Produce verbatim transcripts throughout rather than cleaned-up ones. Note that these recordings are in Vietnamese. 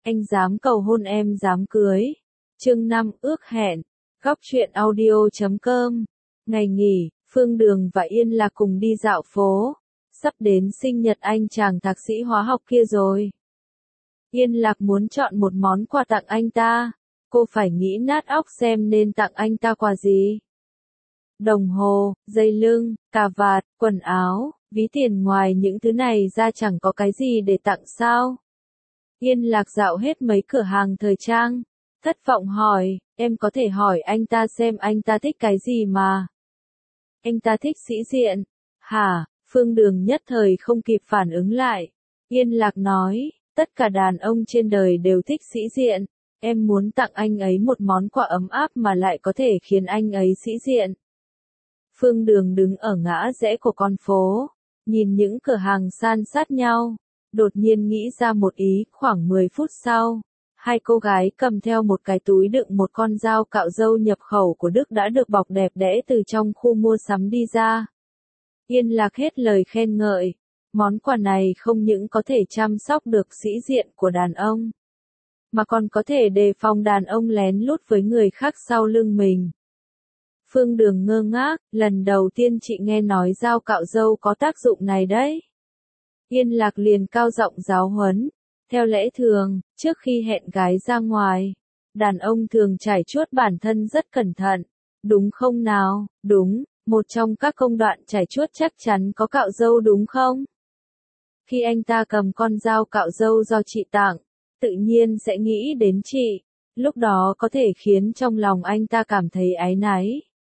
Anh dám cầu hôn em dám cưới. Chương năm ước hẹn. Góc truyện audio chấm com. Ngày nghỉ, Phương Đường và Yên Lạc cùng đi dạo phố. Sắp đến sinh nhật anh chàng thạc sĩ hóa học kia rồi. Yên Lạc muốn chọn một món quà tặng anh ta. Cô phải nghĩ nát óc xem nên tặng anh ta quà gì. Đồng hồ, dây lưng, cà vạt, quần áo, ví tiền, ngoài những thứ này ra chẳng có cái gì để tặng sao. Yên Lạc dạo hết mấy cửa hàng thời trang. Thất vọng hỏi, em có thể hỏi anh ta xem anh ta thích cái gì mà. Anh ta thích sĩ diện. Hả? Phương Đường nhất thời không kịp phản ứng lại. Yên Lạc nói, tất cả đàn ông trên đời đều thích sĩ diện. Em muốn tặng anh ấy một món quà ấm áp mà lại có thể khiến anh ấy sĩ diện. Phương Đường đứng ở ngã rẽ của con phố, nhìn những cửa hàng san sát nhau, đột nhiên nghĩ ra một ý. Khoảng mười phút sau, hai cô gái cầm theo một cái túi đựng một con dao cạo râu nhập khẩu của Đức đã được bọc đẹp đẽ từ trong khu mua sắm đi ra. Yên Lạc hết lời khen ngợi, món quà này không những có thể chăm sóc được sĩ diện của đàn ông, mà còn có thể đề phòng đàn ông lén lút với người khác sau lưng mình. Phương Đường ngơ ngác, lần đầu tiên chị nghe nói dao cạo râu có tác dụng này đấy. Yên Lạc liền cao giọng giáo huấn. Theo lẽ thường, trước khi hẹn gái ra ngoài, đàn ông thường trải chuốt bản thân rất cẩn thận. Đúng không nào? Đúng, một trong các công đoạn trải chuốt chắc chắn có cạo râu đúng không? Khi anh ta cầm con dao cạo râu do chị tặng, tự nhiên sẽ nghĩ đến chị. Lúc đó có thể khiến trong lòng anh ta cảm thấy áy náy.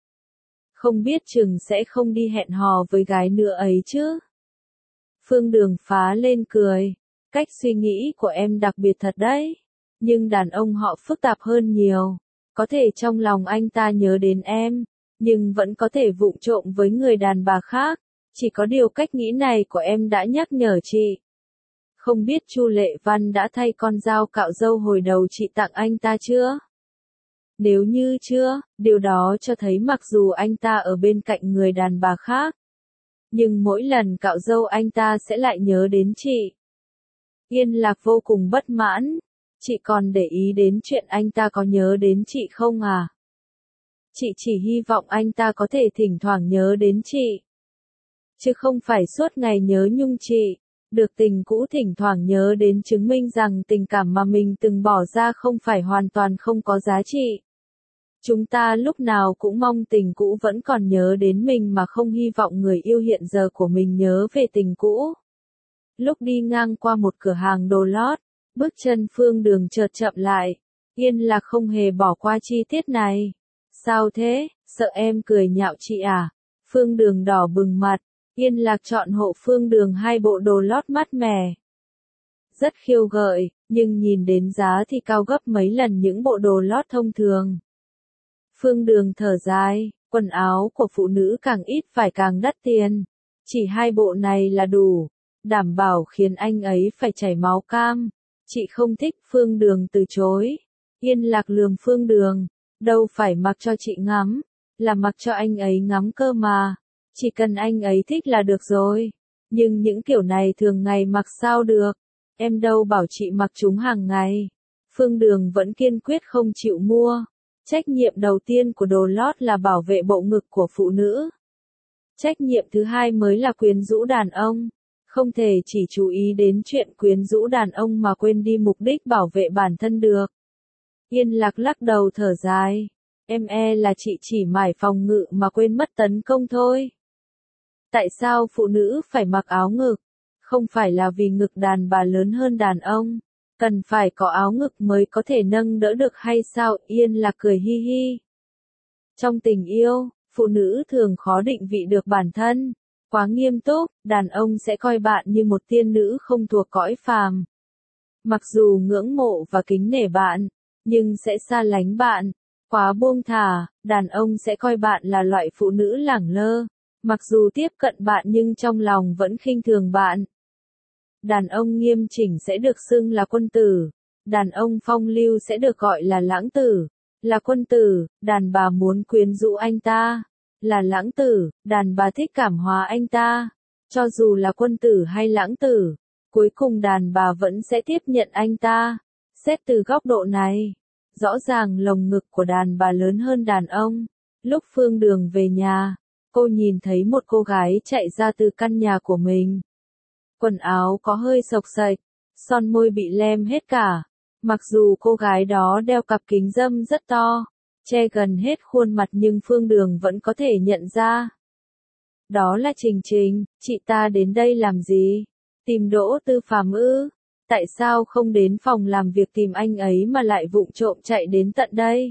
Không biết chừng sẽ không đi hẹn hò với gái nữa ấy chứ. Phương Đường phá lên cười. Cách suy nghĩ của em đặc biệt thật đấy. Nhưng đàn ông họ phức tạp hơn nhiều. Có thể trong lòng anh ta nhớ đến em, nhưng vẫn có thể vụng trộm với người đàn bà khác. Chỉ có điều cách nghĩ này của em đã nhắc nhở chị. Không biết Chu Lệ Văn đã thay con dao cạo râu hồi đầu chị tặng anh ta chưa? Nếu như chưa, điều đó cho thấy mặc dù anh ta ở bên cạnh người đàn bà khác, nhưng mỗi lần cạo râu anh ta sẽ lại nhớ đến chị. Yên Lạc vô cùng bất mãn. Chị còn để ý đến chuyện anh ta có nhớ đến chị không à? Chị chỉ hy vọng anh ta có thể thỉnh thoảng nhớ đến chị, chứ không phải suốt ngày nhớ nhung chị. Được tình cũ thỉnh thoảng nhớ đến chứng minh rằng tình cảm mà mình từng bỏ ra không phải hoàn toàn không có giá trị. Chúng ta lúc nào cũng mong tình cũ vẫn còn nhớ đến mình mà không hy vọng người yêu hiện giờ của mình nhớ về tình cũ. Lúc đi ngang qua một cửa hàng đồ lót, bước chân Phương Đường chợt chậm lại. Yên Lạc không hề bỏ qua chi tiết này. Sao thế, sợ em cười nhạo chị à? Phương Đường đỏ bừng mặt. Yên Lạc chọn hộ Phương Đường hai bộ đồ lót mát mẻ, rất khiêu gợi, nhưng nhìn đến giá thì cao gấp mấy lần những bộ đồ lót thông thường. Phương Đường thở dài, quần áo của phụ nữ càng ít phải càng đắt tiền. Chỉ hai bộ này là đủ, đảm bảo khiến anh ấy phải chảy máu cam. Chị không thích. Phương Đường từ chối. Yên Lạc lườm Phương Đường, đâu phải mặc cho chị ngắm, là mặc cho anh ấy ngắm cơ mà. Chỉ cần anh ấy thích là được rồi. Nhưng những kiểu này thường ngày mặc sao được. Em đâu bảo chị mặc chúng hàng ngày. Phương Đường vẫn kiên quyết không chịu mua. Trách nhiệm đầu tiên của đồ lót là bảo vệ bộ ngực của phụ nữ. Trách nhiệm thứ hai mới là quyến rũ đàn ông. Không thể chỉ chú ý đến chuyện quyến rũ đàn ông mà quên đi mục đích bảo vệ bản thân được. Yên Lạc lắc đầu thở dài. Em e là chị chỉ mải phòng ngự mà quên mất tấn công thôi. Tại sao phụ nữ phải mặc áo ngực? Không phải là vì ngực đàn bà lớn hơn đàn ông, cần phải có áo ngực mới có thể nâng đỡ được hay sao? Yên Lạc cười hi hi. Trong tình yêu, phụ nữ thường khó định vị được bản thân. Quá nghiêm túc, đàn ông sẽ coi bạn như một tiên nữ không thuộc cõi phàm. Mặc dù ngưỡng mộ và kính nể bạn, nhưng sẽ xa lánh bạn. Quá buông thả, đàn ông sẽ coi bạn là loại phụ nữ lẳng lơ. Mặc dù tiếp cận bạn nhưng trong lòng vẫn khinh thường bạn. Đàn ông nghiêm chỉnh sẽ được xưng là quân tử. Đàn ông phong lưu sẽ được gọi là lãng tử. Là quân tử, đàn bà muốn quyến rũ anh ta. Là lãng tử, đàn bà thích cảm hóa anh ta. Cho dù là quân tử hay lãng tử, cuối cùng đàn bà vẫn sẽ tiếp nhận anh ta. Xét từ góc độ này, rõ ràng lồng ngực của đàn bà lớn hơn đàn ông. Lúc Phương Đường về nhà, cô nhìn thấy một cô gái chạy ra từ căn nhà của mình. Quần áo có hơi xộc xệch, son môi bị lem hết cả. Mặc dù cô gái đó đeo cặp kính râm rất to, che gần hết khuôn mặt nhưng Phương Đường vẫn có thể nhận ra. Đó là Trình Trình, chị ta đến đây làm gì? Tìm Đỗ Tư Phàm ư? Tại sao không đến phòng làm việc tìm anh ấy mà lại vụng trộm chạy đến tận đây?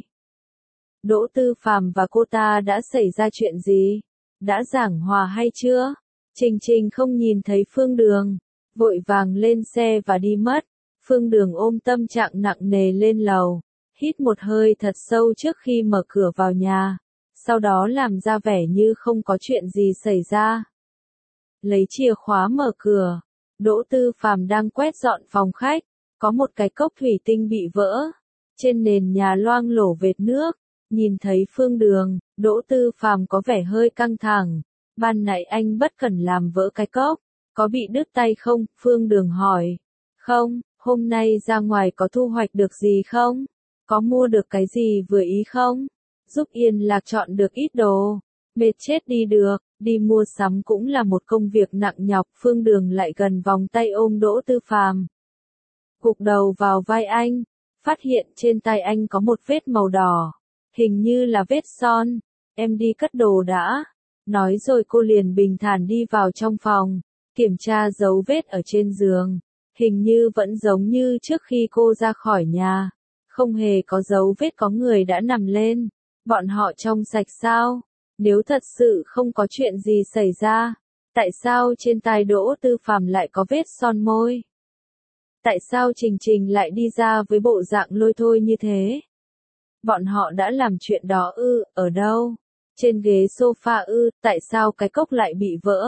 Đỗ Tư Phàm và cô ta đã xảy ra chuyện gì? Đã giảng hòa hay chưa? Trình Trình không nhìn thấy Phương Đường, vội vàng lên xe và đi mất. Phương Đường ôm tâm trạng nặng nề lên lầu, hít một hơi thật sâu trước khi mở cửa vào nhà, sau đó làm ra vẻ như không có chuyện gì xảy ra. Lấy chìa khóa mở cửa, Đỗ Tư Phàm đang quét dọn phòng khách, có một cái cốc thủy tinh bị vỡ, trên nền nhà loang lổ vệt nước. Nhìn thấy Phương Đường, Đỗ Tư Phàm có vẻ hơi căng thẳng. Ban nãy anh bất cẩn làm vỡ cái cốc, có bị đứt tay không? Phương Đường hỏi. Không, hôm nay ra ngoài có thu hoạch được gì không? Có mua được cái gì vừa ý không? Giúp Yên Lạc chọn được ít đồ. Mệt chết đi được, đi mua sắm cũng là một công việc nặng nhọc. Phương Đường lại gần vòng tay ôm Đỗ Tư Phàm, gục đầu vào vai anh, phát hiện trên tay anh có một vết màu đỏ. Hình như là vết son. Em đi cất đồ đã. Nói rồi cô liền bình thản đi vào trong phòng, kiểm tra dấu vết ở trên giường. Hình như vẫn giống như trước khi cô ra khỏi nhà. Không hề có dấu vết có người đã nằm lên. Bọn họ trong sạch sao? Nếu thật sự không có chuyện gì xảy ra, tại sao trên tai Đỗ Tư Phàm lại có vết son môi? Tại sao Trình Trình lại đi ra với bộ dạng lôi thôi như thế? Bọn họ đã làm chuyện đó ư? Ở đâu? Trên ghế sofa ư? Tại sao cái cốc lại bị vỡ?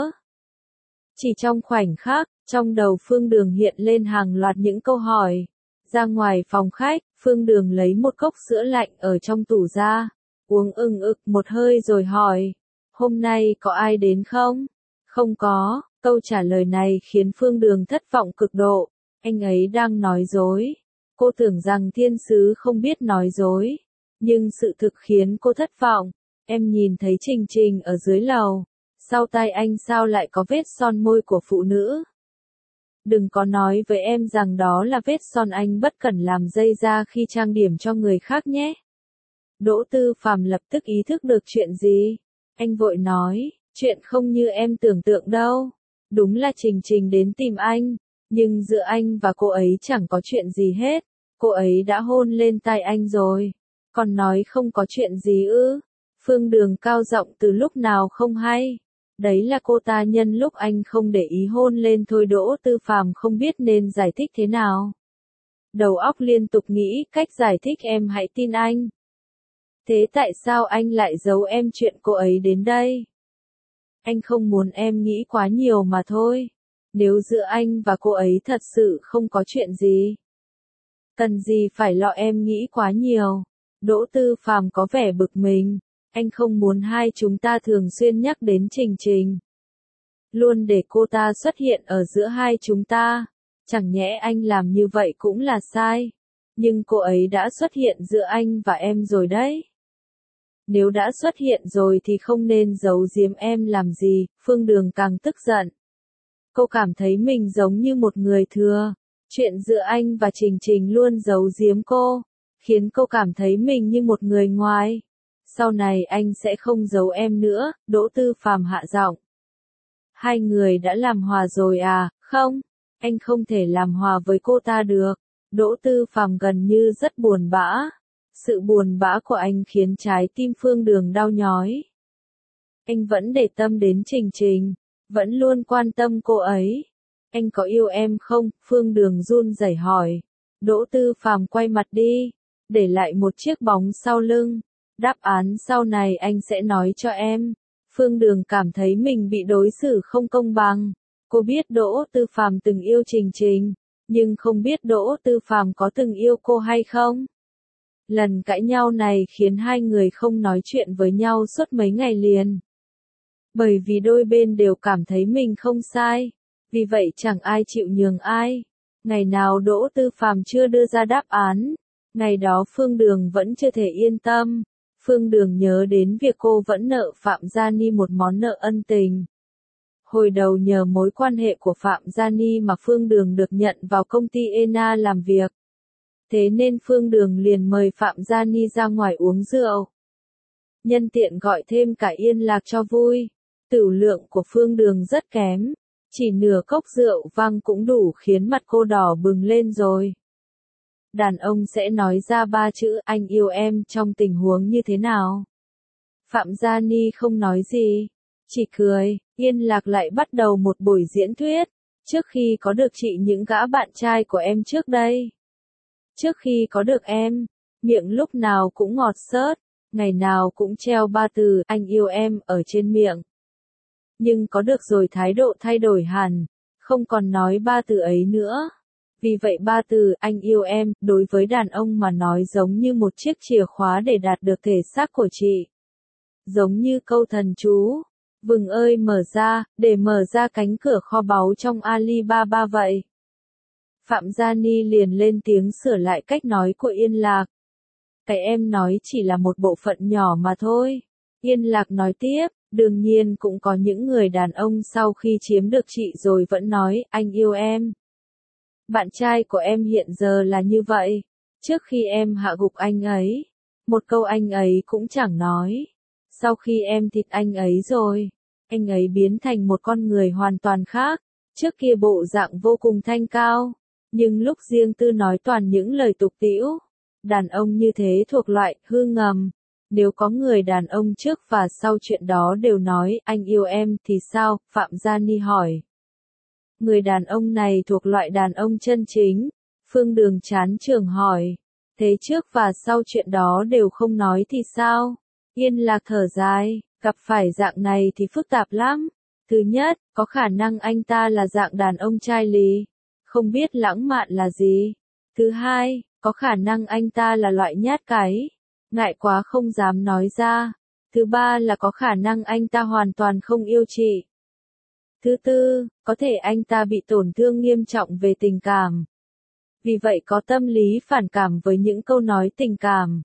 Chỉ trong khoảnh khắc, trong đầu Phương Đường hiện lên hàng loạt những câu hỏi. Ra ngoài phòng khách, Phương Đường lấy một cốc sữa lạnh ở trong tủ ra, uống ừng ực một hơi rồi hỏi, hôm nay có ai đến không? Không có. Câu trả lời này khiến Phương Đường thất vọng cực độ. Anh ấy đang nói dối. Cô tưởng rằng thiên sứ không biết nói dối. Nhưng sự thực khiến cô thất vọng. Em nhìn thấy Trình Trình ở dưới lầu. Sau tai anh sao lại có vết son môi của phụ nữ? Đừng có nói với em rằng đó là vết son anh bất cẩn làm dây ra khi trang điểm cho người khác nhé. Đỗ Tư Phàm lập tức ý thức được chuyện gì. Anh vội nói, chuyện không như em tưởng tượng đâu. Đúng là Trình Trình đến tìm anh, nhưng giữa anh và cô ấy chẳng có chuyện gì hết. Cô ấy đã hôn lên tai anh rồi. Còn nói không có chuyện gì ư? Phương Đường cao giọng từ lúc nào không hay. Đấy là cô ta nhân lúc anh không để ý hôn lên thôi. Đỗ Tư Phàm không biết nên giải thích thế nào. Đầu óc liên tục nghĩ cách giải thích. Em hãy tin anh. Thế tại sao anh lại giấu em chuyện cô ấy đến đây? Anh không muốn em nghĩ quá nhiều mà thôi. Nếu giữa anh và cô ấy thật sự không có chuyện gì, cần gì phải lo em nghĩ quá nhiều. Đỗ Tư Phàm có vẻ bực mình. Anh không muốn hai chúng ta thường xuyên nhắc đến Trình Trình. Luôn để cô ta xuất hiện ở giữa hai chúng ta. Chẳng nhẽ anh làm như vậy cũng là sai. Nhưng cô ấy đã xuất hiện giữa anh và em rồi đấy. Nếu đã xuất hiện rồi thì không nên giấu giếm em làm gì. Phương Đường càng tức giận. Cô cảm thấy mình giống như một người thừa. Chuyện giữa anh và Trình Trình luôn giấu giếm cô, khiến cô cảm thấy mình như một người ngoài. Sau này anh sẽ không giấu em nữa. Đỗ Tư Phàm hạ giọng. Hai người đã làm hòa rồi à? Không, anh không thể làm hòa với cô ta được. Đỗ Tư Phàm gần như rất buồn bã. Sự buồn bã của anh khiến trái tim Phương Đường đau nhói. Anh vẫn để tâm đến Trình Trình, vẫn luôn quan tâm cô ấy. Anh có yêu em không? Phương Đường run rẩy hỏi. Đỗ Tư Phàm quay mặt đi, để lại một chiếc bóng sau lưng. Đáp án sau này anh sẽ nói cho em. Phương Đường cảm thấy mình bị đối xử không công bằng. Cô biết Đỗ Tư Phàm từng yêu Trình Trình, nhưng không biết Đỗ Tư Phàm có từng yêu cô hay không. Lần cãi nhau này khiến hai người không nói chuyện với nhau suốt mấy ngày liền. Bởi vì đôi bên đều cảm thấy mình không sai. Vì vậy chẳng ai chịu nhường ai. Ngày nào Đỗ Tư Phàm chưa đưa ra đáp án, ngày đó Phương Đường vẫn chưa thể yên tâm. Phương Đường nhớ đến việc cô vẫn nợ Phạm Gia Ni một món nợ ân tình. Hồi đầu nhờ mối quan hệ của Phạm Gia Ni mà Phương Đường được nhận vào công ty e en a làm việc. Thế nên Phương Đường liền mời Phạm Gia Ni ra ngoài uống rượu. Nhân tiện gọi thêm cả Yên Lạc cho vui. Tửu lượng của Phương Đường rất kém. Chỉ nửa cốc rượu vang cũng đủ khiến mặt cô đỏ bừng lên rồi. Đàn ông sẽ nói ra ba chữ anh yêu em trong tình huống như thế nào? Phạm Gia Ni không nói gì, chỉ cười. Yên Lạc lại bắt đầu một buổi diễn thuyết. Trước khi có được chị những gã bạn trai của em trước đây. Trước khi có được em, miệng lúc nào cũng ngọt xớt, ngày nào cũng treo ba từ anh yêu em ở trên miệng. Nhưng có được rồi thái độ thay đổi hẳn, không còn nói ba từ ấy nữa. Vì vậy ba từ anh yêu em đối với đàn ông mà nói giống như một chiếc chìa khóa để đạt được thể xác của chị. Giống như câu thần chú, vừng ơi mở ra, để mở ra cánh cửa kho báu trong Alibaba vậy. Phạm Gia Ni liền lên tiếng sửa lại cách nói của Yên Lạc. Cái em nói chỉ là một bộ phận nhỏ mà thôi. Yên Lạc nói tiếp, đương nhiên cũng có những người đàn ông sau khi chiếm được chị rồi vẫn nói, anh yêu em. Bạn trai của em hiện giờ là như vậy. Trước khi em hạ gục anh ấy, một câu anh ấy cũng chẳng nói. Sau khi em thịt anh ấy rồi, anh ấy biến thành một con người hoàn toàn khác. Trước kia bộ dạng vô cùng thanh cao, nhưng lúc riêng tư nói toàn những lời tục tĩu. Đàn ông như thế thuộc loại hư ngầm. Nếu có người đàn ông trước và sau chuyện đó đều nói anh yêu em thì sao? Phạm Gia Ni hỏi. Người đàn ông này thuộc loại đàn ông chân chính. Phương Đường chán trường hỏi. Thế trước và sau chuyện đó đều không nói thì sao? Yên Lạc thở dài, gặp phải dạng này thì phức tạp lắm. Thứ nhất, có khả năng anh ta là dạng đàn ông trai lì, không biết lãng mạn là gì. Thứ hai, có khả năng anh ta là loại nhát cái, ngại quá không dám nói ra. Thứ ba là có khả năng anh ta hoàn toàn không yêu chị. Thứ tư, có thể anh ta bị tổn thương nghiêm trọng về tình cảm. Vì vậy có tâm lý phản cảm với những câu nói tình cảm.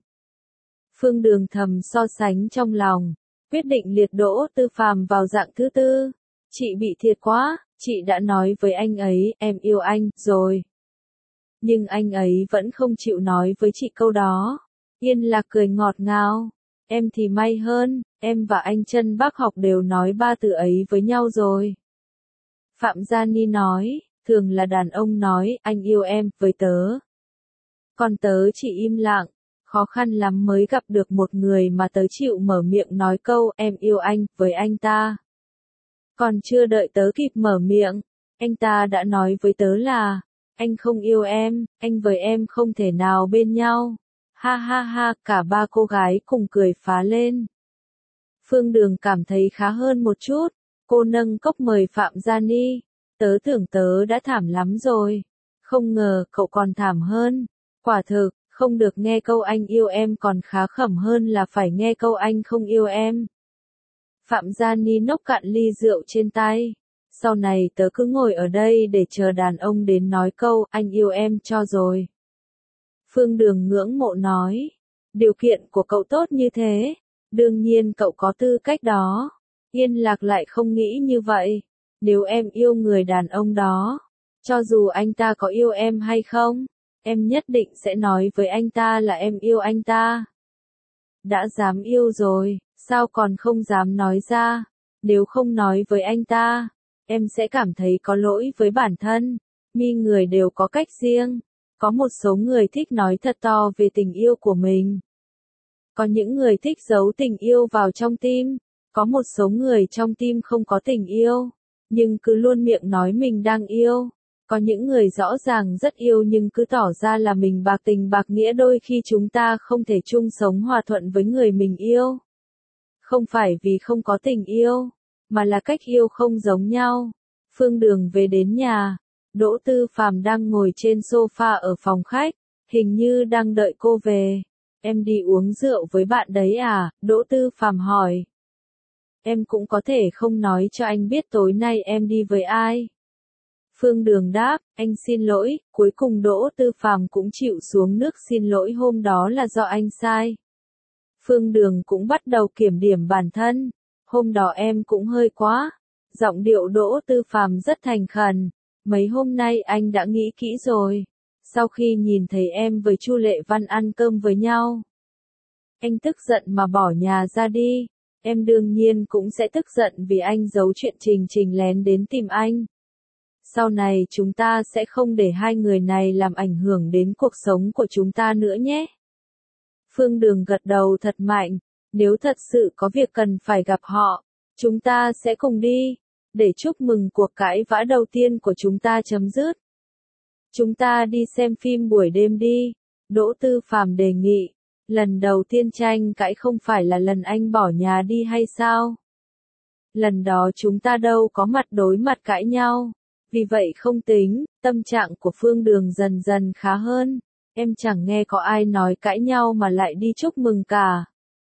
Phương Đường thầm so sánh trong lòng, quyết định liệt Đỗ Tư Phàm vào dạng thứ tư. Chị bị thiệt quá, chị đã nói với anh ấy, em yêu anh, rồi. Nhưng anh ấy vẫn không chịu nói với chị câu đó. Yên Lạc cười ngọt ngào. Em thì may hơn, em và anh Trân Bác Học đều nói ba từ ấy với nhau rồi. Phạm Gia Ni nói, thường là đàn ông nói, anh yêu em, với tớ. Còn tớ chỉ im lặng, khó khăn lắm mới gặp được một người mà tớ chịu mở miệng nói câu, em yêu anh, với anh ta. Còn chưa đợi tớ kịp mở miệng, anh ta đã nói với tớ là, anh không yêu em, anh với em không thể nào bên nhau. Ha ha ha, cả ba cô gái cùng cười phá lên. Phương Đường cảm thấy khá hơn một chút, cô nâng cốc mời Phạm Gia Ni. Tớ tưởng tớ đã thảm lắm rồi, không ngờ cậu còn thảm hơn. Quả thực, không được nghe câu anh yêu em còn khá khẩm hơn là phải nghe câu anh không yêu em. Phạm Gia Ni nốc cạn ly rượu trên tay. Sau này tớ cứ ngồi ở đây để chờ đàn ông đến nói câu anh yêu em cho rồi. Phương Đường ngưỡng mộ nói, điều kiện của cậu tốt như thế, đương nhiên cậu có tư cách đó. Yên Lạc lại không nghĩ như vậy. Nếu em yêu người đàn ông đó, cho dù anh ta có yêu em hay không, em nhất định sẽ nói với anh ta là em yêu anh ta. Đã dám yêu rồi, sao còn không dám nói ra? Nếu không nói với anh ta, em sẽ cảm thấy có lỗi với bản thân. Mi người đều có cách riêng. Có một số người thích nói thật to về tình yêu của mình. Có những người thích giấu tình yêu vào trong tim. Có một số người trong tim không có tình yêu, nhưng cứ luôn miệng nói mình đang yêu. Có những người rõ ràng rất yêu nhưng cứ tỏ ra là mình bạc tình bạc nghĩa. Đôi khi chúng ta không thể chung sống hòa thuận với người mình yêu. Không phải vì không có tình yêu, mà là cách yêu không giống nhau. Phương Đường về đến nhà, Đỗ Tư Phàm đang ngồi trên sofa ở phòng khách, hình như đang đợi cô về. Em đi uống rượu với bạn đấy à? Đỗ Tư Phàm hỏi. Em cũng có thể không nói cho anh biết tối nay em đi với ai. Phương Đường đáp, anh xin lỗi, cuối cùng Đỗ Tư Phàm cũng chịu xuống nước xin lỗi hôm đó là do anh sai. Phương Đường cũng bắt đầu kiểm điểm bản thân, hôm đó em cũng hơi quá. Giọng điệu Đỗ Tư Phàm rất thành khẩn, mấy hôm nay anh đã nghĩ kỹ rồi. Sau khi nhìn thấy em với Chu Lệ Văn ăn cơm với nhau, anh tức giận mà bỏ nhà ra đi. Em đương nhiên cũng sẽ tức giận vì anh giấu chuyện Trình Trình lén đến tìm anh. Sau này chúng ta sẽ không để hai người này làm ảnh hưởng đến cuộc sống của chúng ta nữa nhé. Phương Đường gật đầu thật mạnh, nếu thật sự có việc cần phải gặp họ, chúng ta sẽ cùng đi, để chúc mừng cuộc cãi vã đầu tiên của chúng ta chấm dứt. Chúng ta đi xem phim buổi đêm đi, Đỗ Tư Phàm đề nghị. Lần đầu tiên tranh cãi không phải là lần anh bỏ nhà đi hay sao? Lần đó chúng ta đâu có mặt đối mặt cãi nhau, vì vậy không tính. Tâm trạng của Phương Đường dần dần khá hơn. Em chẳng nghe có ai nói cãi nhau mà lại đi chúc mừng cả.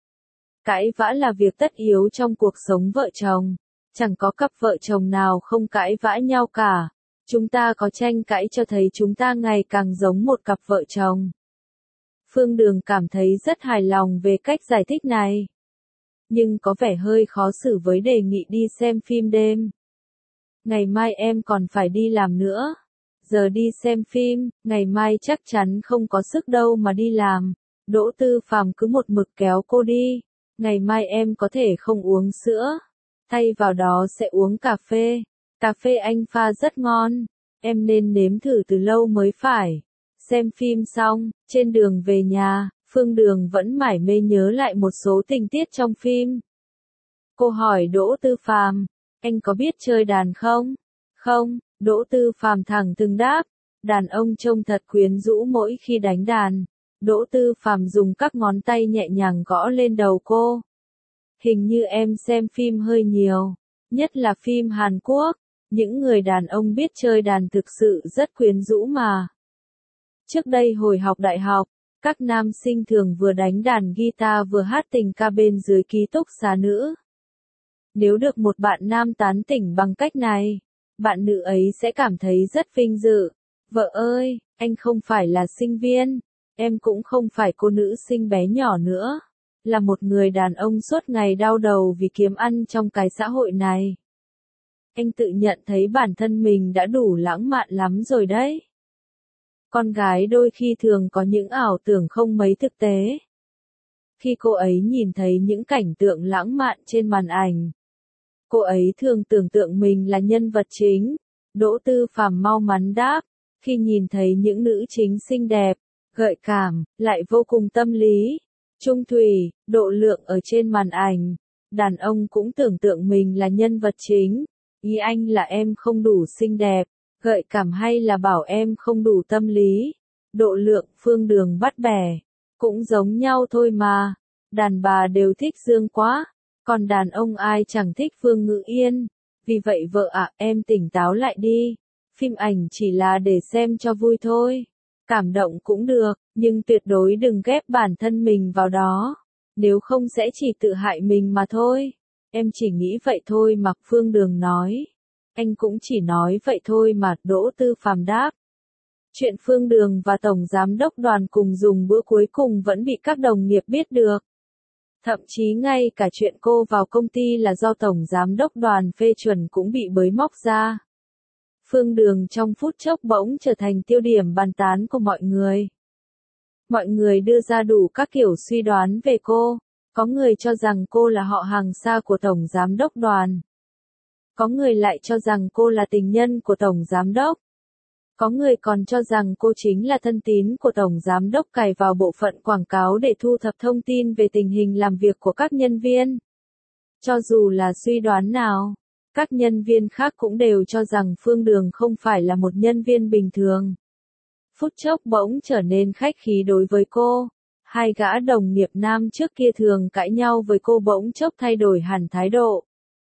Cãi vã là việc tất yếu trong cuộc sống vợ chồng. Chẳng có cặp vợ chồng nào không cãi vã nhau cả. Chúng ta có tranh cãi cho thấy chúng ta ngày càng giống một cặp vợ chồng. Phương Đường cảm thấy rất hài lòng về cách giải thích này. Nhưng có vẻ hơi khó xử với đề nghị đi xem phim đêm. Ngày mai em còn phải đi làm nữa. Giờ đi xem phim, ngày mai chắc chắn không có sức đâu mà đi làm. Đỗ Tư Phàm cứ một mực kéo cô đi. Ngày mai em có thể không uống sữa. Thay vào đó sẽ uống cà phê. Cà phê anh pha rất ngon. Em nên nếm thử từ lâu mới phải. Xem phim xong, trên đường về nhà, Phương Đường vẫn mải mê nhớ lại một số tình tiết trong phim. Cô hỏi Đỗ Tư Phàm, anh có biết chơi đàn không? Không, Đỗ Tư Phàm thẳng thừng đáp, đàn ông trông thật quyến rũ mỗi khi đánh đàn. Đỗ Tư Phàm dùng các ngón tay nhẹ nhàng gõ lên đầu cô. Hình như em xem phim hơi nhiều, nhất là phim Hàn Quốc, những người đàn ông biết chơi đàn thực sự rất quyến rũ mà. Trước đây hồi học đại học, các nam sinh thường vừa đánh đàn guitar vừa hát tình ca bên dưới ký túc xá nữ. Nếu được một bạn nam tán tỉnh bằng cách này, bạn nữ ấy sẽ cảm thấy rất vinh dự. Vợ ơi, anh không phải là sinh viên, em cũng không phải cô nữ sinh bé nhỏ nữa, là một người đàn ông suốt ngày đau đầu vì kiếm ăn trong cái xã hội này. Anh tự nhận thấy bản thân mình đã đủ lãng mạn lắm rồi đấy. Con gái đôi khi thường có những ảo tưởng không mấy thực tế. Khi cô ấy nhìn thấy những cảnh tượng lãng mạn trên màn ảnh, cô ấy thường tưởng tượng mình là nhân vật chính. Đỗ Tư Phàm mau mắn đáp, khi nhìn thấy những nữ chính xinh đẹp, gợi cảm, lại vô cùng tâm lý, trung thủy, độ lượng ở trên màn ảnh, đàn ông cũng tưởng tượng mình là nhân vật chính. Ý anh là em không đủ xinh đẹp, gợi cảm hay là bảo em không đủ tâm lý? Độ lượng, Phương Đường bắt bẻ, cũng giống nhau thôi mà. Đàn bà đều thích Dương Quá, còn đàn ông ai chẳng thích Phương Ngữ Yên. Vì vậy vợ ạ, em tỉnh táo lại đi. Phim ảnh chỉ là để xem cho vui thôi. Cảm động cũng được, nhưng tuyệt đối đừng ghép bản thân mình vào đó. Nếu không sẽ chỉ tự hại mình mà thôi. Em chỉ nghĩ vậy thôi mà, Phương Đường nói. Anh cũng chỉ nói vậy thôi mà, Đỗ Tư Phàm đáp. Chuyện Phương Đường và Tổng Giám đốc Đoàn cùng dùng bữa cuối cùng vẫn bị các đồng nghiệp biết được. Thậm chí ngay cả chuyện cô vào công ty là do Tổng Giám đốc Đoàn phê chuẩn cũng bị bới móc ra. Phương Đường trong phút chốc bỗng trở thành tiêu điểm bàn tán của mọi người. Mọi người đưa ra đủ các kiểu suy đoán về cô. Có người cho rằng cô là họ hàng xa của Tổng Giám đốc Đoàn. Có người lại cho rằng cô là tình nhân của Tổng Giám đốc. Có người còn cho rằng cô chính là thân tín của Tổng Giám đốc cài vào bộ phận quảng cáo để thu thập thông tin về tình hình làm việc của các nhân viên. Cho dù là suy đoán nào, các nhân viên khác cũng đều cho rằng Phương Đường không phải là một nhân viên bình thường. Phút chốc bỗng trở nên khách khí đối với cô. Hai gã đồng nghiệp nam trước kia thường cãi nhau với cô bỗng chốc thay đổi hẳn thái độ.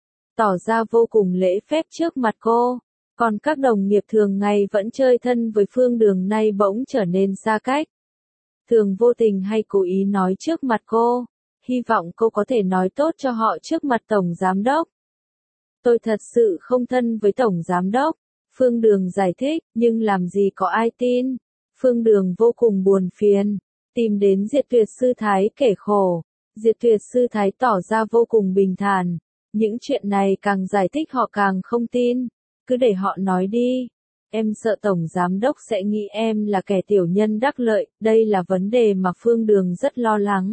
Tỏ ra vô cùng lễ phép trước mặt cô. Còn các đồng nghiệp thường ngày vẫn chơi thân với Phương Đường nay bỗng trở nên xa cách. Thường vô tình hay cố ý nói trước mặt cô. Hy vọng cô có thể nói tốt cho họ trước mặt Tổng Giám đốc. Tôi thật sự không thân với Tổng Giám đốc. Phương Đường giải thích, nhưng làm gì có ai tin. Phương Đường vô cùng buồn phiền, tìm đến Diệt Tuyệt Sư Thái kể khổ. Diệt Tuyệt Sư Thái tỏ ra vô cùng bình thản, những chuyện này càng giải thích họ càng không tin, cứ để họ nói đi. Em sợ Tổng Giám Đốc sẽ nghĩ em là kẻ tiểu nhân đắc lợi, đây là vấn đề mà Phương Đường rất lo lắng.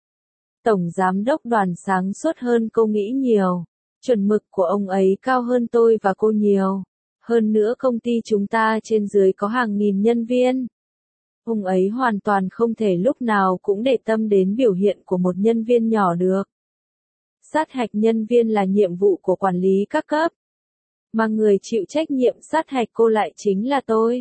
Tổng Giám Đốc Đoàn sáng suốt hơn cô nghĩ nhiều, chuẩn mực của ông ấy cao hơn tôi và cô nhiều. Hơn nữa công ty chúng ta trên dưới có hàng nghìn nhân viên. Ông ấy hoàn toàn không thể lúc nào cũng để tâm đến biểu hiện của một nhân viên nhỏ được. Sát hạch nhân viên là nhiệm vụ của quản lý các cấp, mà người chịu trách nhiệm sát hạch cô lại chính là tôi.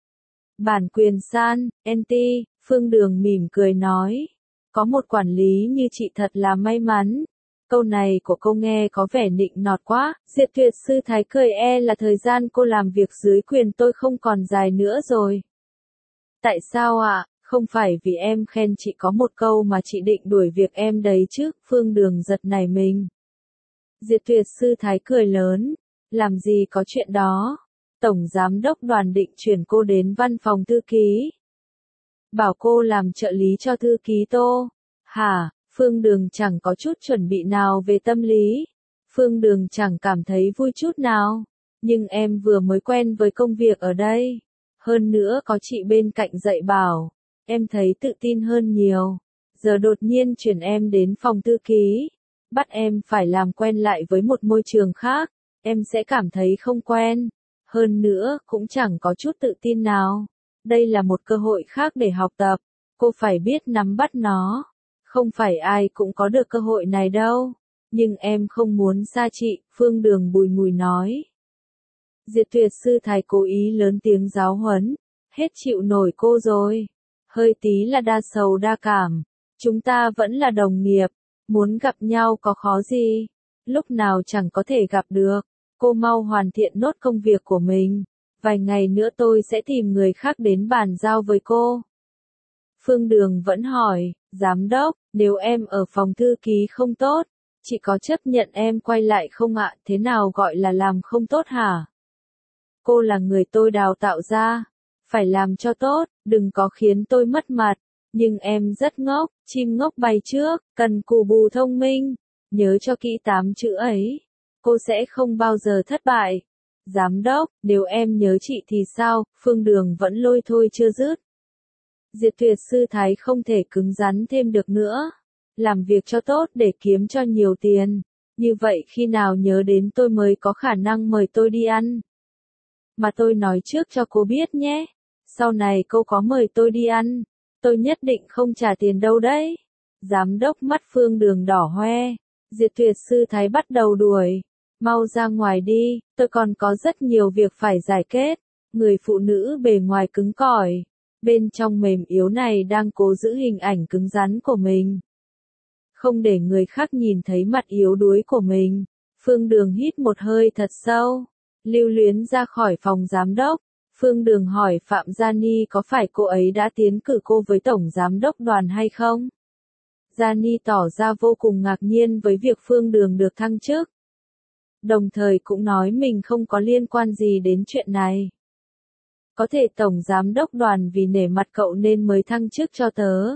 Bản quyền san, en tê, Phương Đường mỉm cười nói. Có một quản lý như chị thật là may mắn. Câu này của cô nghe có vẻ nịnh nọt quá. Diệt Tuyệt Sư Thái cười, e là thời gian cô làm việc dưới quyền tôi không còn dài nữa rồi. Tại sao ạ? À? Không phải vì em khen chị có một câu mà chị định đuổi việc em đấy chứ. Phương Đường giật nảy mình. Diệt Tuyệt Sư Thái cười lớn. Làm gì có chuyện đó. Tổng Giám Đốc Đoàn định chuyển cô đến văn phòng thư ký. Bảo cô làm trợ lý cho thư ký Tô. Hả? Phương Đường chẳng có chút chuẩn bị nào về tâm lý. Phương Đường chẳng cảm thấy vui chút nào. Nhưng em vừa mới quen với công việc ở đây. Hơn nữa có chị bên cạnh dạy bảo. Em thấy tự tin hơn nhiều. Giờ đột nhiên chuyển em đến phòng thư ký. Bắt em phải làm quen lại với một môi trường khác. Em sẽ cảm thấy không quen. Hơn nữa cũng chẳng có chút tự tin nào. Đây là một cơ hội khác để học tập. Cô phải biết nắm bắt nó. Không phải ai cũng có được cơ hội này đâu. Nhưng em không muốn xa chị, Phương Đường bùi ngùi nói. Diệt Tuyệt Sư Thái cố ý lớn tiếng giáo huấn. Hết chịu nổi cô rồi. Hơi tí là đa sầu đa cảm. Chúng ta vẫn là đồng nghiệp. Muốn gặp nhau có khó gì. Lúc nào chẳng có thể gặp được. Cô mau hoàn thiện nốt công việc của mình. Vài ngày nữa tôi sẽ tìm người khác đến bàn giao với cô. Phương Đường vẫn hỏi, Giám đốc, nếu em ở phòng thư ký không tốt, chị có chấp nhận em quay lại không ạ? Thế nào gọi là làm không tốt hả? Cô là người tôi đào tạo ra. Phải làm cho tốt, đừng có khiến tôi mất mặt. Nhưng em rất ngốc, chim ngốc bay trước, cần cù bù thông minh. Nhớ cho kỹ tám chữ ấy. Cô sẽ không bao giờ thất bại. Giám đốc, nếu em nhớ chị thì sao? Phương Đường vẫn lôi thôi chưa dứt. Diệt Tuyệt Sư Thái không thể cứng rắn thêm được nữa. Làm việc cho tốt để kiếm cho nhiều tiền. Như vậy khi nào nhớ đến tôi mới có khả năng mời tôi đi ăn. Mà tôi nói trước cho cô biết nhé. Sau này cô có mời tôi đi ăn. Tôi nhất định không trả tiền đâu đấy. Giám đốc mắt Phương Đường đỏ hoe. Diệt Tuyệt Sư Thái bắt đầu đuổi. Mau ra ngoài đi, tôi còn có rất nhiều việc phải giải kết. Người phụ nữ bề ngoài cứng cỏi, bên trong mềm yếu này đang cố giữ hình ảnh cứng rắn của mình. Không để người khác nhìn thấy mặt yếu đuối của mình. Phương Đường hít một hơi thật sâu. Lưu luyến ra khỏi phòng giám đốc. Phương Đường hỏi Phạm Gia Ni có phải cô ấy đã tiến cử cô với Tổng Giám Đốc Đoàn hay không? Gia Ni tỏ ra vô cùng ngạc nhiên với việc Phương Đường được thăng chức. Đồng thời cũng nói mình không có liên quan gì đến chuyện này. Có thể Tổng Giám Đốc Đoàn vì nể mặt cậu nên mới thăng chức cho tớ.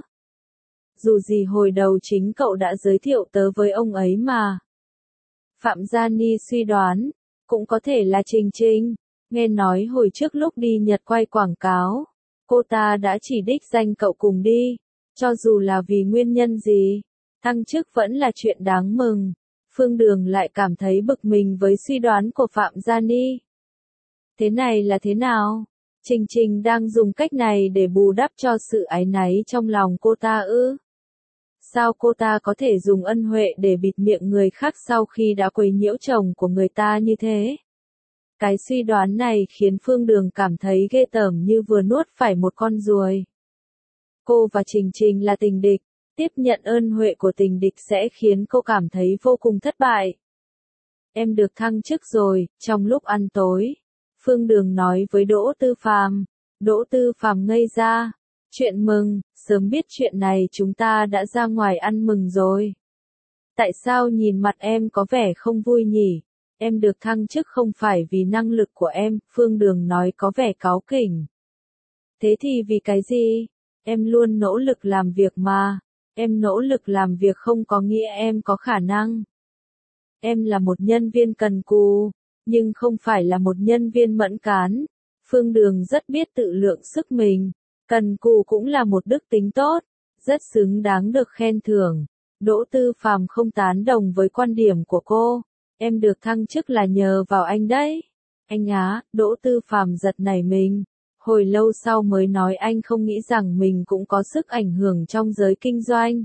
Dù gì hồi đầu chính cậu đã giới thiệu tớ với ông ấy mà. Phạm Gia Ni suy đoán, cũng có thể là Trình Trinh. Nghe nói hồi trước lúc đi Nhật quay quảng cáo, cô ta đã chỉ đích danh cậu cùng đi. Cho dù là vì nguyên nhân gì, thăng chức vẫn là chuyện đáng mừng. Phương Đường lại cảm thấy bực mình với suy đoán của Phạm Gia Ni. Thế này là thế nào? Trình Trình đang dùng cách này để bù đắp cho sự áy náy trong lòng cô ta ư? Sao cô ta có thể dùng ân huệ để bịt miệng người khác sau khi đã quấy nhiễu chồng của người ta như thế? Cái suy đoán này khiến Phương Đường cảm thấy ghê tởm như vừa nuốt phải một con ruồi. Cô và Trình Trình là tình địch. Tiếp nhận ơn huệ của tình địch sẽ khiến cô cảm thấy vô cùng thất bại. Em được thăng chức rồi. Trong lúc ăn tối, Phương Đường nói với Đỗ Tư Phàm. Đỗ Tư Phàm ngây ra. Chuyện mừng, sớm biết chuyện này chúng ta đã ra ngoài ăn mừng rồi. Tại sao nhìn mặt em có vẻ không vui nhỉ? Em được thăng chức không phải vì năng lực của em, Phương Đường nói có vẻ cáu kỉnh. Thế thì vì cái gì? Em luôn nỗ lực làm việc mà. Em nỗ lực làm việc không có nghĩa em có khả năng. Em là một nhân viên cần cù, nhưng không phải là một nhân viên mẫn cán. Phương Đường rất biết tự lượng sức mình. Cần cù cũng là một đức tính tốt, rất xứng đáng được khen thưởng. Đỗ Tư Phàm không tán đồng với quan điểm của cô. Em được thăng chức là nhờ vào anh đấy. Anh á, Đỗ Tư Phàm giật nảy mình. Hồi lâu sau mới nói anh không nghĩ rằng mình cũng có sức ảnh hưởng trong giới kinh doanh.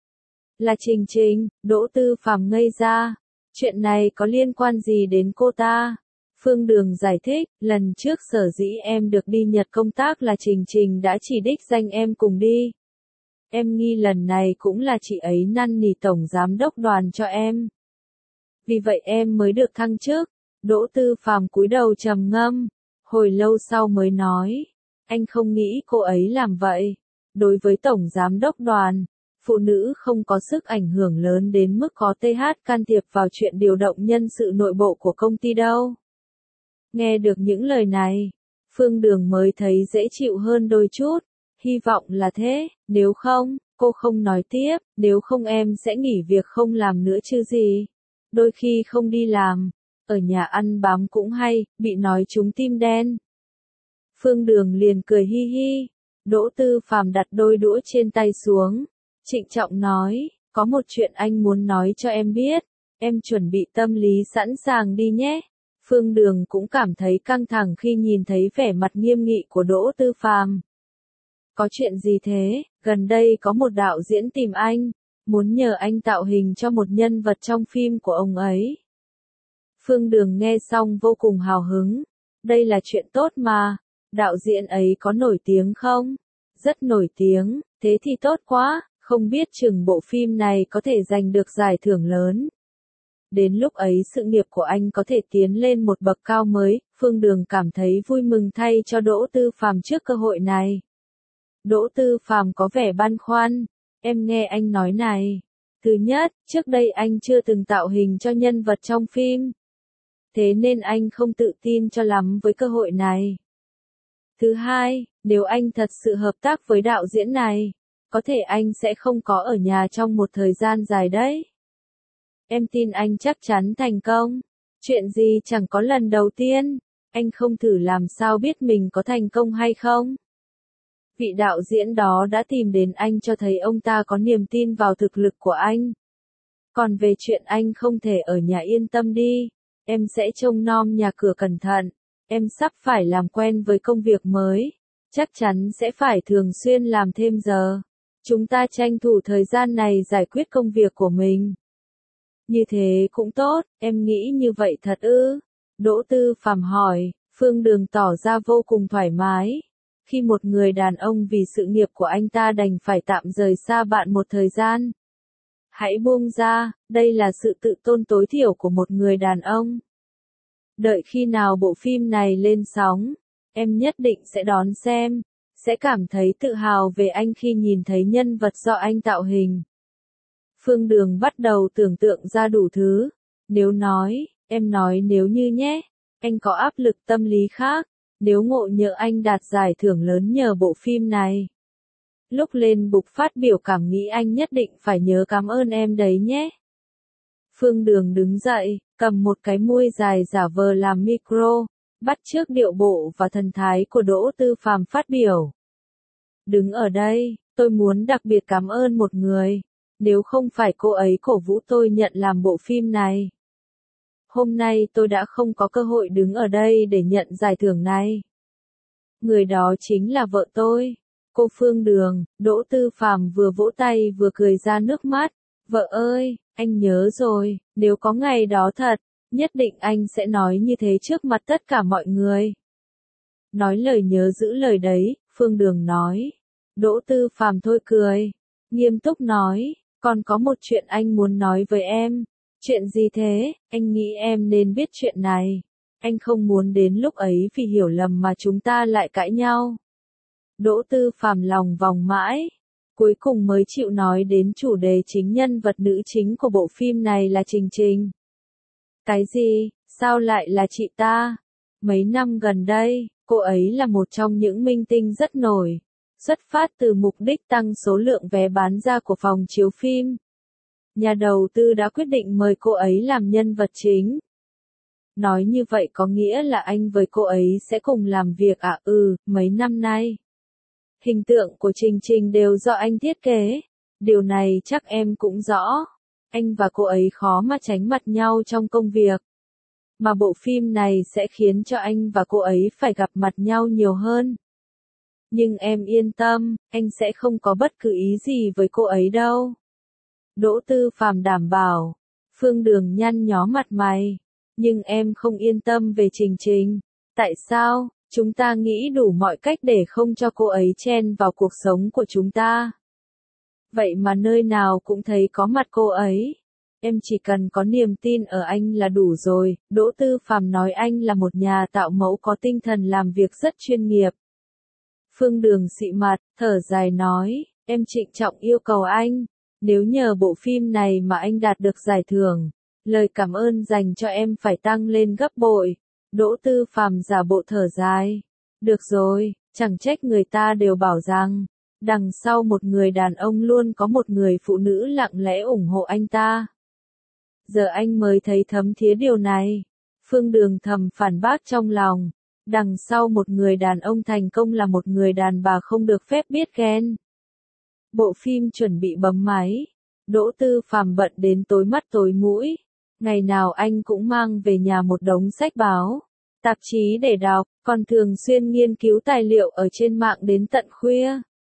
Là Trình Trình, Đỗ Tư Phàm ngây ra. Chuyện này có liên quan gì đến cô ta? Phương Đường giải thích, lần trước sở dĩ em được đi Nhật công tác là Trình Trình đã chỉ đích danh em cùng đi. Em nghi lần này cũng là chị ấy năn nỉ tổng giám đốc Đoàn cho em. Vì vậy em mới được thăng chức. Đỗ Tư Phàm cúi đầu trầm ngâm, hồi lâu sau mới nói, anh không nghĩ cô ấy làm vậy. Đối với tổng giám đốc Đoàn, phụ nữ không có sức ảnh hưởng lớn đến mức có th can thiệp vào chuyện điều động nhân sự nội bộ của công ty đâu. Nghe được những lời này, Phương Đường mới thấy dễ chịu hơn đôi chút, hy vọng là thế, nếu không, cô không nói tiếp, nếu không em sẽ nghỉ việc không làm nữa chứ gì. Đôi khi không đi làm, ở nhà ăn bám cũng hay, bị nói trúng tim đen. Phương Đường liền cười hi hi, Đỗ Tư Phàm đặt đôi đũa trên tay xuống, trịnh trọng nói, có một chuyện anh muốn nói cho em biết, em chuẩn bị tâm lý sẵn sàng đi nhé. Phương Đường cũng cảm thấy căng thẳng khi nhìn thấy vẻ mặt nghiêm nghị của Đỗ Tư Phàm. Có chuyện gì thế? Gần đây có một đạo diễn tìm anh, muốn nhờ anh tạo hình cho một nhân vật trong phim của ông ấy. Phương Đường nghe xong vô cùng hào hứng. Đây là chuyện tốt mà. Đạo diễn ấy có nổi tiếng không? Rất nổi tiếng, thế thì tốt quá, không biết chừng bộ phim này có thể giành được giải thưởng lớn. Đến lúc ấy sự nghiệp của anh có thể tiến lên một bậc cao mới, Phương Đường cảm thấy vui mừng thay cho Đỗ Tư Phàm trước cơ hội này. Đỗ Tư Phàm có vẻ băn khoăn, em nghe anh nói này. Thứ nhất, trước đây anh chưa từng tạo hình cho nhân vật trong phim. Thế nên anh không tự tin cho lắm với cơ hội này. Thứ hai, nếu anh thật sự hợp tác với đạo diễn này, có thể anh sẽ không có ở nhà trong một thời gian dài đấy. Em tin anh chắc chắn thành công. Chuyện gì chẳng có lần đầu tiên, anh không thử làm sao biết mình có thành công hay không. Vị đạo diễn đó đã tìm đến anh cho thấy ông ta có niềm tin vào thực lực của anh. Còn về chuyện anh không thể ở nhà yên tâm đi, em sẽ trông nom nhà cửa cẩn thận, em sắp phải làm quen với công việc mới, chắc chắn sẽ phải thường xuyên làm thêm giờ. Chúng ta tranh thủ thời gian này giải quyết công việc của mình. Như thế cũng tốt, em nghĩ như vậy thật ư? Đỗ Tư Phàm hỏi, Phương Đường tỏ ra vô cùng thoải mái. Khi một người đàn ông vì sự nghiệp của anh ta đành phải tạm rời xa bạn một thời gian. Hãy buông ra, đây là sự tự tôn tối thiểu của một người đàn ông. Đợi khi nào bộ phim này lên sóng, em nhất định sẽ đón xem, sẽ cảm thấy tự hào về anh khi nhìn thấy nhân vật do anh tạo hình. Phương Đường bắt đầu tưởng tượng ra đủ thứ. Nếu nói, em nói nếu như nhé, anh có áp lực tâm lý khác, nếu ngộ nhỡ anh đạt giải thưởng lớn nhờ bộ phim này. Lúc lên bục phát biểu cảm nghĩ anh nhất định phải nhớ cảm ơn em đấy nhé. Phương Đường đứng dậy, cầm một cái muôi dài giả vờ làm micro, bắt chước điệu bộ và thần thái của Đỗ Tư Phàm phát biểu. Đứng ở đây, tôi muốn đặc biệt cảm ơn một người. Nếu không phải cô ấy cổ vũ tôi nhận làm bộ phim này, hôm nay tôi đã không có cơ hội đứng ở đây để nhận giải thưởng này. Người đó chính là vợ tôi, cô Phương Đường. Đỗ Tư Phàm vừa vỗ tay vừa cười ra nước mắt. Vợ ơi, anh nhớ rồi, nếu có ngày đó thật, nhất định anh sẽ nói như thế trước mặt tất cả mọi người. Nói lời nhớ giữ lời đấy, Phương Đường nói. Đỗ Tư Phàm thôi cười, nghiêm túc nói, còn có một chuyện anh muốn nói với em. Chuyện gì thế? Anh nghĩ em nên biết chuyện này. Anh không muốn đến lúc ấy vì hiểu lầm mà chúng ta lại cãi nhau. Đỗ Tư Phàm lòng vòng mãi, cuối cùng mới chịu nói đến chủ đề chính. Nhân vật nữ chính của bộ phim này là Trình Trình. Cái gì? Sao lại là chị ta? Mấy năm gần đây, cô ấy là một trong những minh tinh rất nổi. Xuất phát từ mục đích tăng số lượng vé bán ra của phòng chiếu phim. Nhà đầu tư đã quyết định mời cô ấy làm nhân vật chính. Nói như vậy có nghĩa là anh với cô ấy sẽ cùng làm việc à? Ừ, mấy năm nay. Hình tượng của Trình Trình đều do anh thiết kế. Điều này chắc em cũng rõ. Anh và cô ấy khó mà tránh mặt nhau trong công việc. Mà bộ phim này sẽ khiến cho anh và cô ấy phải gặp mặt nhau nhiều hơn. Nhưng em yên tâm, anh sẽ không có bất cứ ý gì với cô ấy đâu. Đỗ Tư Phàm đảm bảo. Phương Đường nhăn nhó mặt mày. Nhưng em không yên tâm về Trình Trình. Tại sao? Chúng ta nghĩ đủ mọi cách để không cho cô ấy chen vào cuộc sống của chúng ta. Vậy mà nơi nào cũng thấy có mặt cô ấy. Em chỉ cần có niềm tin ở anh là đủ rồi. Đỗ Tư Phàm nói anh là một nhà tạo mẫu có tinh thần làm việc rất chuyên nghiệp. Phương Đường xị mặt, thở dài nói, em trịnh trọng yêu cầu anh. Nếu nhờ bộ phim này mà anh đạt được giải thưởng, lời cảm ơn dành cho em phải tăng lên gấp bội. Đỗ Tư Phàm giả bộ thở dài. Được rồi, chẳng trách người ta đều bảo rằng, đằng sau một người đàn ông luôn có một người phụ nữ lặng lẽ ủng hộ anh ta. Giờ anh mới thấy thấm thía điều này. Phương Đường thầm phản bác trong lòng. Đằng sau một người đàn ông thành công là một người đàn bà không được phép biết ghen. Bộ phim chuẩn bị bấm máy. Đỗ Tư Phàm bận đến tối mắt tối mũi. Ngày nào anh cũng mang về nhà một đống sách báo, tạp chí để đọc, còn thường xuyên nghiên cứu tài liệu ở trên mạng đến tận khuya.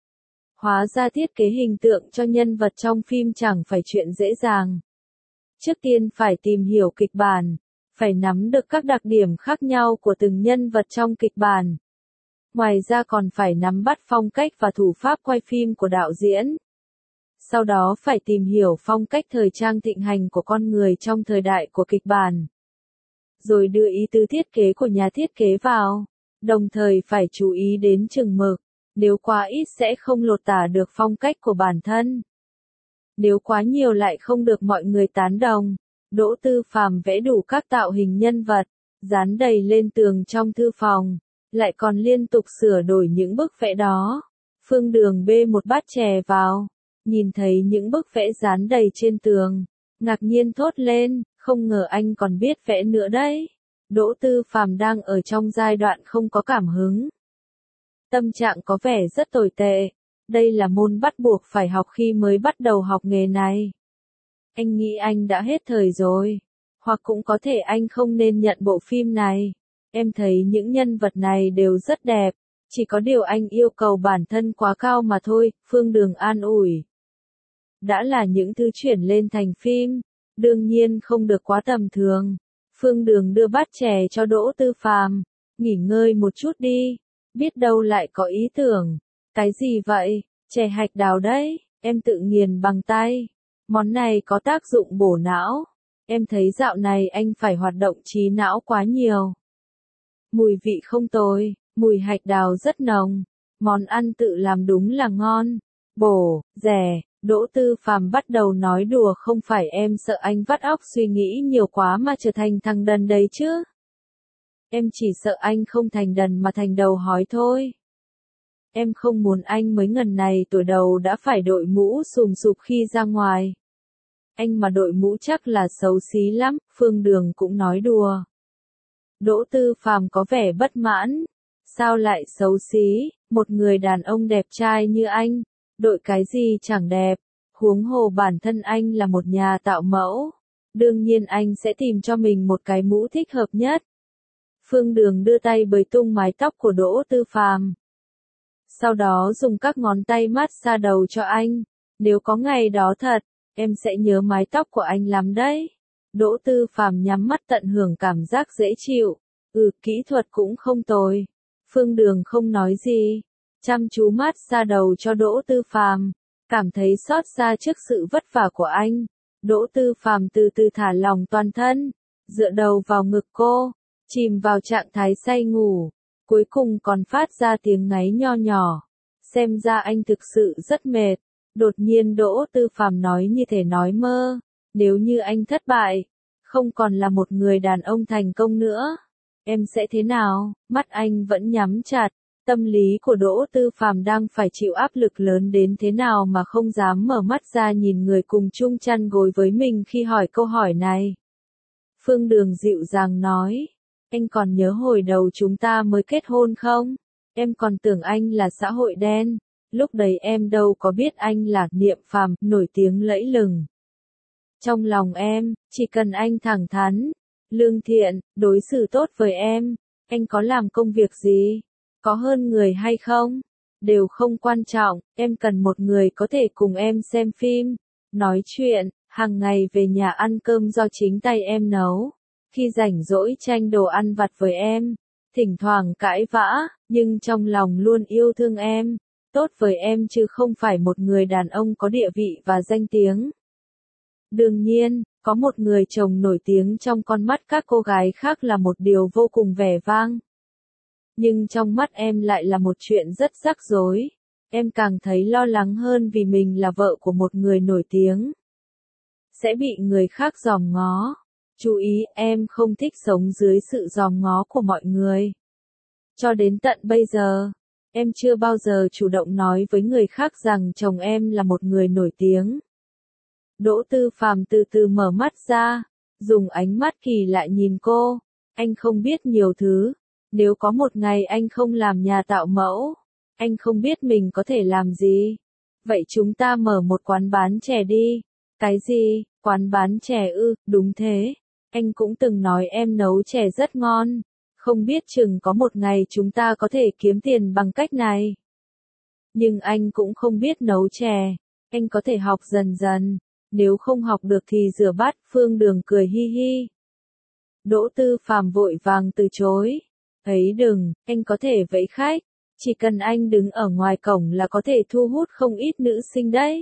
Hóa ra thiết kế hình tượng cho nhân vật trong phim chẳng phải chuyện dễ dàng. Trước tiên phải tìm hiểu kịch bản, phải nắm được các đặc điểm khác nhau của từng nhân vật trong kịch bản. Ngoài ra còn phải nắm bắt phong cách và thủ pháp quay phim của đạo diễn. Sau đó phải tìm hiểu phong cách thời trang thịnh hành của con người trong thời đại của kịch bản. Rồi đưa ý tứ thiết kế của nhà thiết kế vào. Đồng thời phải chú ý đến chừng mực. Nếu quá ít sẽ không lột tả được phong cách của bản thân. Nếu quá nhiều lại không được mọi người tán đồng. Đỗ Tư Phàm vẽ đủ các tạo hình nhân vật, dán đầy lên tường trong thư phòng, lại còn liên tục sửa đổi những bức vẽ đó. Phương Đường bê một bát chè vào, nhìn thấy những bức vẽ dán đầy trên tường, ngạc nhiên thốt lên, không ngờ anh còn biết vẽ nữa đấy. Đỗ Tư Phàm đang ở trong giai đoạn không có cảm hứng. Tâm trạng có vẻ rất tồi tệ. Đây là môn bắt buộc phải học khi mới bắt đầu học nghề này. Anh nghĩ anh đã hết thời rồi. Hoặc cũng có thể anh không nên nhận bộ phim này. Em thấy những nhân vật này đều rất đẹp. Chỉ có điều anh yêu cầu bản thân quá cao mà thôi, Phương Đường an ủi. Đã là những thứ chuyển lên thành phim, đương nhiên không được quá tầm thường. Phương Đường đưa bát chè cho Đỗ Tư Phàm. Nghỉ ngơi một chút đi. Biết đâu lại có ý tưởng. Cái gì vậy? Chè hạch đào đấy, em tự nghiền bằng tay. Món này có tác dụng bổ não. Em thấy dạo này anh phải hoạt động trí não quá nhiều. Mùi vị không tồi, mùi hạch đào rất nồng. Món ăn tự làm đúng là ngon. Bổ, rẻ. Đỗ Tư Phàm bắt đầu nói đùa, không phải em sợ anh vắt óc suy nghĩ nhiều quá mà trở thành thằng đần đấy chứ. Em chỉ sợ anh không thành đần mà thành đầu hói thôi. Em không muốn anh mới ngần này tuổi đầu đã phải đội mũ xùm xụp khi ra ngoài. Anh mà đội mũ chắc là xấu xí lắm, Phương Đường cũng nói đùa. Đỗ Tư Phàm có vẻ bất mãn. Sao lại xấu xí, một người đàn ông đẹp trai như anh, đội cái gì chẳng đẹp, huống hồ bản thân anh là một nhà tạo mẫu. Đương nhiên anh sẽ tìm cho mình một cái mũ thích hợp nhất. Phương Đường đưa tay bới tung mái tóc của Đỗ Tư Phàm. Sau đó dùng các ngón tay massage đầu cho anh. Nếu có ngày đó thật, em sẽ nhớ mái tóc của anh lắm đấy. Đỗ Tư Phàm nhắm mắt tận hưởng cảm giác dễ chịu. Ừ, kỹ thuật cũng không tồi. Phương Đường không nói gì. Chăm chú massage đầu cho Đỗ Tư Phàm. Cảm thấy xót xa trước sự vất vả của anh. Đỗ Tư Phàm từ từ thả lỏng toàn thân. Dựa đầu vào ngực cô. Chìm vào trạng thái say ngủ. Cuối cùng còn phát ra tiếng ngáy nho nhỏ. Xem ra anh thực sự rất mệt. Đột nhiên Đỗ Tư Phàm nói như thể nói mơ. Nếu như anh thất bại, không còn là một người đàn ông thành công nữa. Em sẽ thế nào? Mắt anh vẫn nhắm chặt. Tâm lý của Đỗ Tư Phàm đang phải chịu áp lực lớn đến thế nào mà không dám mở mắt ra nhìn người cùng chung chăn gối với mình khi hỏi câu hỏi này. Phương Đường dịu dàng nói, anh còn nhớ hồi đầu chúng ta mới kết hôn không? Em còn tưởng anh là xã hội đen, lúc đấy em đâu có biết anh là Niệm Phàm, nổi tiếng lẫy lừng. Trong lòng em, chỉ cần anh thẳng thắn, lương thiện, đối xử tốt với em, anh có làm công việc gì, có hơn người hay không, đều không quan trọng, em cần một người có thể cùng em xem phim, nói chuyện, hàng ngày về nhà ăn cơm do chính tay em nấu, khi rảnh rỗi tranh đồ ăn vặt với em, thỉnh thoảng cãi vã, nhưng trong lòng luôn yêu thương em, tốt với em chứ không phải một người đàn ông có địa vị và danh tiếng. Đương nhiên, có một người chồng nổi tiếng trong con mắt các cô gái khác là một điều vô cùng vẻ vang. Nhưng trong mắt em lại là một chuyện rất rắc rối. Em càng thấy lo lắng hơn vì mình là vợ của một người nổi tiếng. Sẽ bị người khác dòm ngó. Chú ý, em không thích sống dưới sự dòm ngó của mọi người. Cho đến tận bây giờ, em chưa bao giờ chủ động nói với người khác rằng chồng em là một người nổi tiếng. Đỗ Tư Phàm từ từ mở mắt ra, dùng ánh mắt kỳ lạ nhìn cô. Anh không biết nhiều thứ. Nếu có một ngày anh không làm nhà tạo mẫu, anh không biết mình có thể làm gì. Vậy chúng ta mở một quán bán chè đi. Cái gì? Quán bán chè ư? Đúng thế. Anh cũng từng nói em nấu chè rất ngon. Không biết chừng có một ngày chúng ta có thể kiếm tiền bằng cách này. Nhưng anh cũng không biết nấu chè. Anh có thể học dần dần. Nếu không học được thì rửa bát. Phương Đường cười hi hi. Đỗ Tư Phàm vội vàng từ chối. Ấy đừng, anh có thể vẫy khách. Chỉ cần anh đứng ở ngoài cổng là có thể thu hút không ít nữ sinh đấy.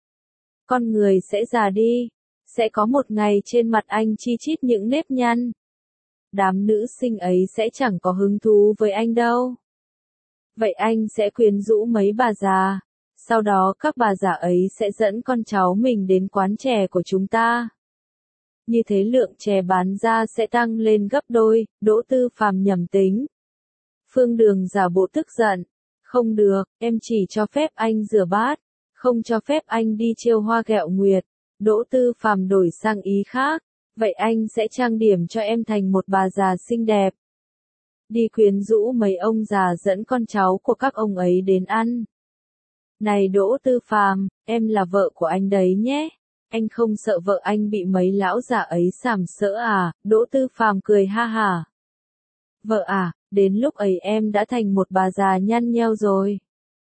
Con người sẽ già đi. Sẽ có một ngày trên mặt anh chi chít những nếp nhăn. Đám nữ sinh ấy sẽ chẳng có hứng thú với anh đâu. Vậy anh sẽ quyến rũ mấy bà già. Sau đó các bà già ấy sẽ dẫn con cháu mình đến quán chè của chúng ta. Như thế lượng chè bán ra sẽ tăng lên gấp đôi. Đỗ Tư Phàm nhầm tính. Phương Đường giả bộ tức giận. Không được, em chỉ cho phép anh rửa bát. Không cho phép anh đi trêu hoa ghẹo nguyệt. Đỗ Tư Phàm đổi sang ý khác. Vậy anh sẽ trang điểm cho em thành một bà già xinh đẹp. Đi quyến rũ mấy ông già dẫn con cháu của các ông ấy đến ăn. Này Đỗ Tư Phàm, em là vợ của anh đấy nhé. Anh không sợ vợ anh bị mấy lão già ấy sàm sỡ à? Đỗ Tư Phàm cười ha hả. Vợ à, đến lúc ấy em đã thành một bà già nhăn nheo rồi.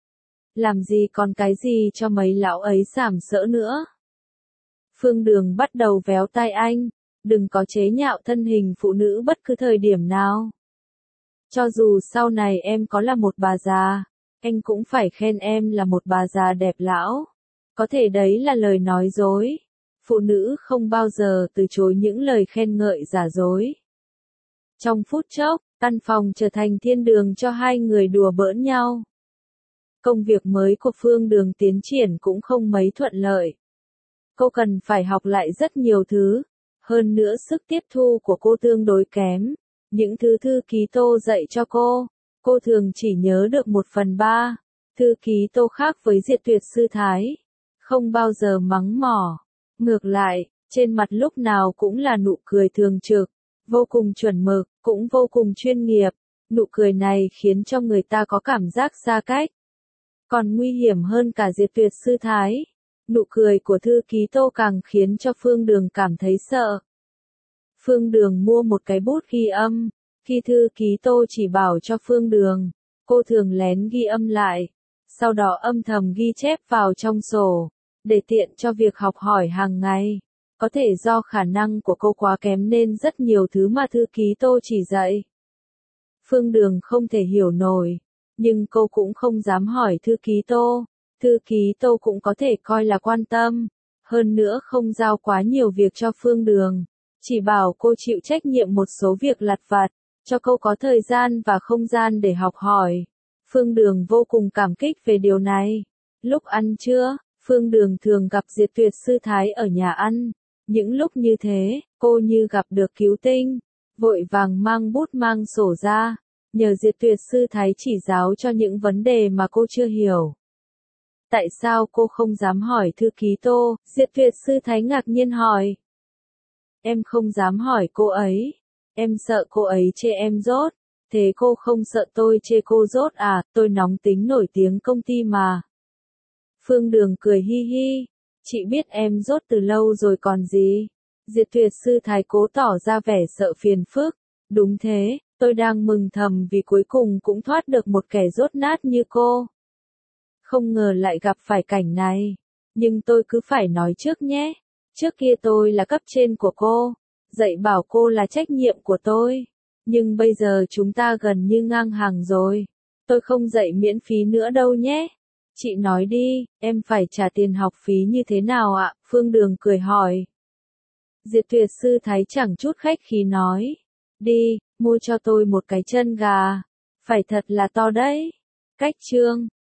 Làm gì còn cái gì cho mấy lão ấy sàm sỡ nữa. Phương Đường bắt đầu véo tai anh. Đừng có chế nhạo thân hình phụ nữ bất cứ thời điểm nào. Cho dù sau này em có là một bà già, anh cũng phải khen em là một bà già đẹp lão. Có thể đấy là lời nói dối. Phụ nữ không bao giờ từ chối những lời khen ngợi giả dối. Trong phút chốc, căn phòng trở thành thiên đường cho hai người đùa bỡn nhau. Công việc mới của Phương Đường tiến triển cũng không mấy thuận lợi. Cô cần phải học lại rất nhiều thứ. Hơn nữa sức tiếp thu của cô tương đối kém. Những thứ thư ký Tô dạy cho cô, cô thường chỉ nhớ được một phần ba. Thư ký Tô khác với Diệt Tuyệt Sư Thái. Không bao giờ mắng mỏ. Ngược lại, trên mặt lúc nào cũng là nụ cười thường trực. Vô cùng chuẩn mực, cũng vô cùng chuyên nghiệp. Nụ cười này khiến cho người ta có cảm giác xa cách. Còn nguy hiểm hơn cả Diệt Tuyệt Sư Thái. Nụ cười của thư ký Tô càng khiến cho Phương Đường cảm thấy sợ. Phương Đường mua một cái bút ghi âm. Khi thư ký Tô chỉ bảo cho Phương Đường, cô thường lén ghi âm lại. Sau đó âm thầm ghi chép vào trong sổ, để tiện cho việc học hỏi hàng ngày. Có thể do khả năng của cô quá kém nên rất nhiều thứ mà thư ký Tô chỉ dạy. Phương Đường không thể hiểu nổi, nhưng cô cũng không dám hỏi thư ký Tô. Thư ký Tô cũng có thể coi là quan tâm, hơn nữa không giao quá nhiều việc cho Phương Đường, chỉ bảo cô chịu trách nhiệm một số việc lặt vặt, cho cô có thời gian và không gian để học hỏi. Phương Đường vô cùng cảm kích về điều này. Lúc ăn trưa, Phương Đường thường gặp Diệt Tuyệt Sư Thái ở nhà ăn, Những lúc như thế, cô như gặp được cứu tinh, vội vàng mang bút mang sổ ra, nhờ Diệt Tuyệt sư thái chỉ giáo cho những vấn đề mà cô chưa hiểu. Tại sao cô không dám hỏi thư ký Tô? Diệt Tuyệt sư thái ngạc nhiên hỏi. Em không dám hỏi cô ấy. Em sợ cô ấy chê em dốt. Thế cô không sợ tôi chê cô dốt à? Tôi nóng tính nổi tiếng công ty mà. Phương Đường cười hi hi. Chị biết em dốt từ lâu rồi còn gì. Diệt Tuyệt sư thái cố tỏ ra vẻ sợ phiền phức. Đúng thế, tôi đang mừng thầm vì cuối cùng cũng thoát được một kẻ dốt nát như cô. Không ngờ lại gặp phải cảnh này. Nhưng tôi cứ phải nói trước nhé. Trước kia tôi là cấp trên của cô. Dạy bảo cô là trách nhiệm của tôi. Nhưng bây giờ chúng ta gần như ngang hàng rồi. Tôi không dạy miễn phí nữa đâu nhé. Chị nói đi, em phải trả tiền học phí như thế nào ạ? Phương Đường cười hỏi. Diệt Tuyệt sư thái chẳng chút khách khí nói. Đi, mua cho tôi một cái chân gà. Phải thật là to đấy. Cách chương